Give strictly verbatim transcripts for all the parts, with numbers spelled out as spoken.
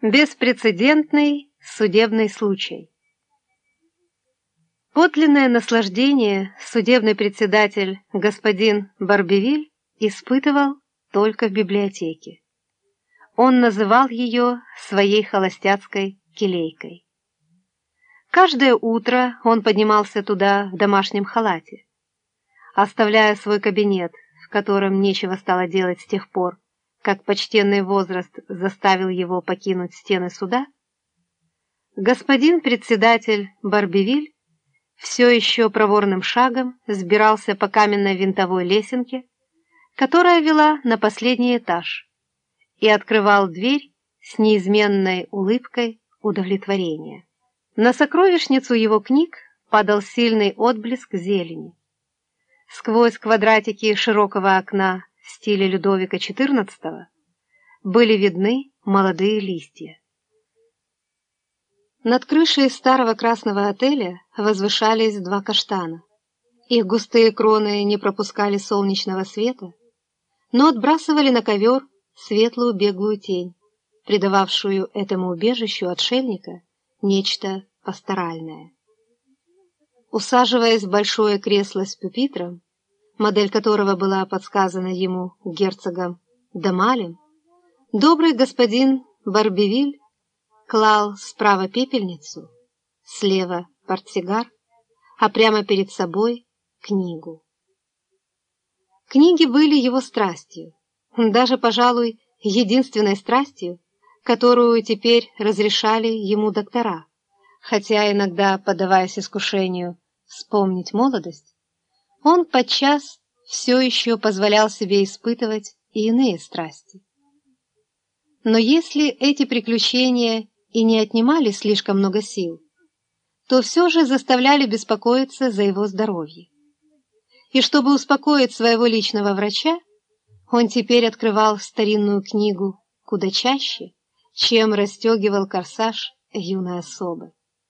Беспрецедентный судебный случай. Подлинное наслаждение судебный председатель господин Барбевиль испытывал только в библиотеке. Он называл ее своей холостяцкой келейкой. Каждое утро он поднимался туда в домашнем халате. Оставляя свой кабинет, в котором нечего стало делать с тех пор, как почтенный возраст заставил его покинуть стены суда, господин председатель Барбевиль все еще проворным шагом взбирался по каменной винтовой лесенке, которая вела на последний этаж, и открывал дверь с неизменной улыбкой удовлетворения. На сокровищницу его книг падал сильный отблеск зелени. Сквозь квадратики широкого окна в стиле Людовика четырнадцатого были видны молодые листья. Над крышей старого красного отеля возвышались два каштана. Их густые кроны не пропускали солнечного света, но отбрасывали на ковер светлую беглую тень, придававшую этому убежищу отшельника нечто пасторальное. Усаживаясь в большое кресло с пюпитром, модель которого была подсказана ему герцогом Дамалем, добрый господин Барбевиль клал справа пепельницу, слева портсигар, а прямо перед собой книгу. Книги были его страстью, даже, пожалуй, единственной страстью, которую теперь разрешали ему доктора, хотя иногда, поддаваясь искушению вспомнить молодость, он подчас все еще позволял себе испытывать и иные страсти. Но если эти приключения и не отнимали слишком много сил, то все же заставляли беспокоиться за его здоровье. И чтобы успокоить своего личного врача, он теперь открывал старинную книгу куда чаще, чем расстегивал корсаж юной особы.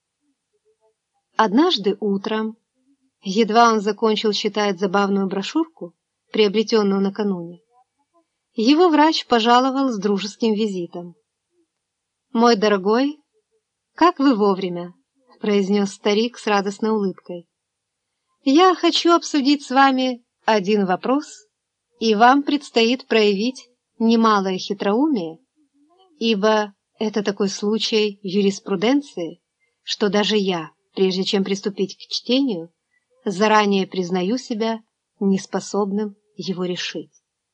Однажды утром, едва он закончил читать забавную брошюрку, приобретенную накануне, его врач пожаловал с дружеским визитом. «Мой дорогой, как вы вовремя!» — произнес старик с радостной улыбкой. «Я хочу обсудить с вами один вопрос, и вам предстоит проявить немалое хитроумие, ибо это такой случай юриспруденции, что даже я, прежде чем приступить к чтению, заранее признаю себя неспособным его решить».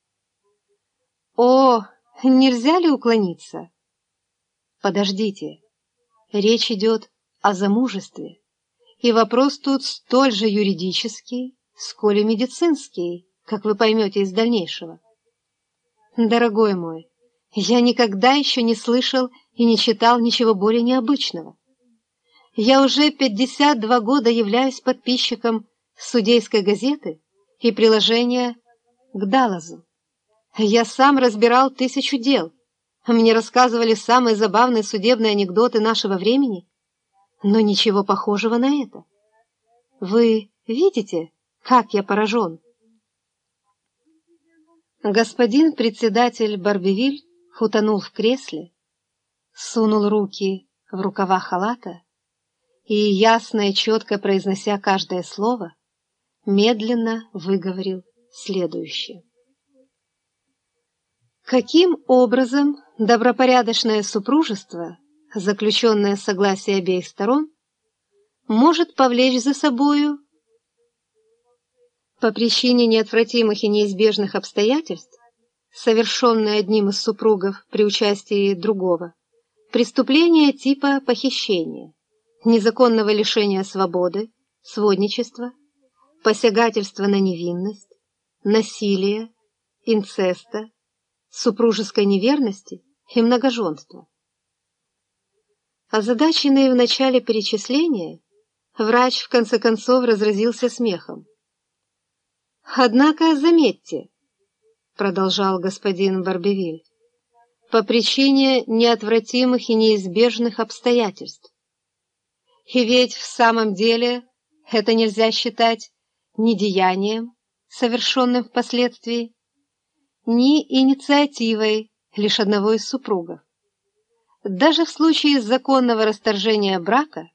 «О, нельзя ли уклониться?» «Подождите, речь идет о замужестве, и вопрос тут столь же юридический, сколь и медицинский, как вы поймете из дальнейшего. Дорогой мой, я никогда еще не слышал и не читал ничего более необычного. Я уже пятьдесят два года являюсь подписчиком судейской газеты и приложения к Даллазу. Я сам разбирал тысячу дел. Мне рассказывали самые забавные судебные анекдоты нашего времени, но ничего похожего на это. Вы видите, как я поражен?» Господин председатель Барбевиль утонул в кресле, сунул руки в рукава халата и, ясно и четко произнося каждое слово, медленно выговорил следующее. Каким образом добропорядочное супружество, заключенное с согласия обеих сторон, может повлечь за собою, по причине неотвратимых и неизбежных обстоятельств, совершенное одним из супругов при участии другого, преступление типа похищения, незаконного лишения свободы, сводничества, посягательства на невинность, насилия, инцеста, супружеской неверности и многоженства. Озадаченный в начале перечисления, врач в конце концов разразился смехом. «Однако, заметьте, — продолжал господин Барбевиль, — по причине неотвратимых и неизбежных обстоятельств. И ведь в самом деле это нельзя считать ни деянием, совершенным впоследствии, ни инициативой лишь одного из супругов. Даже в случае законного расторжения брака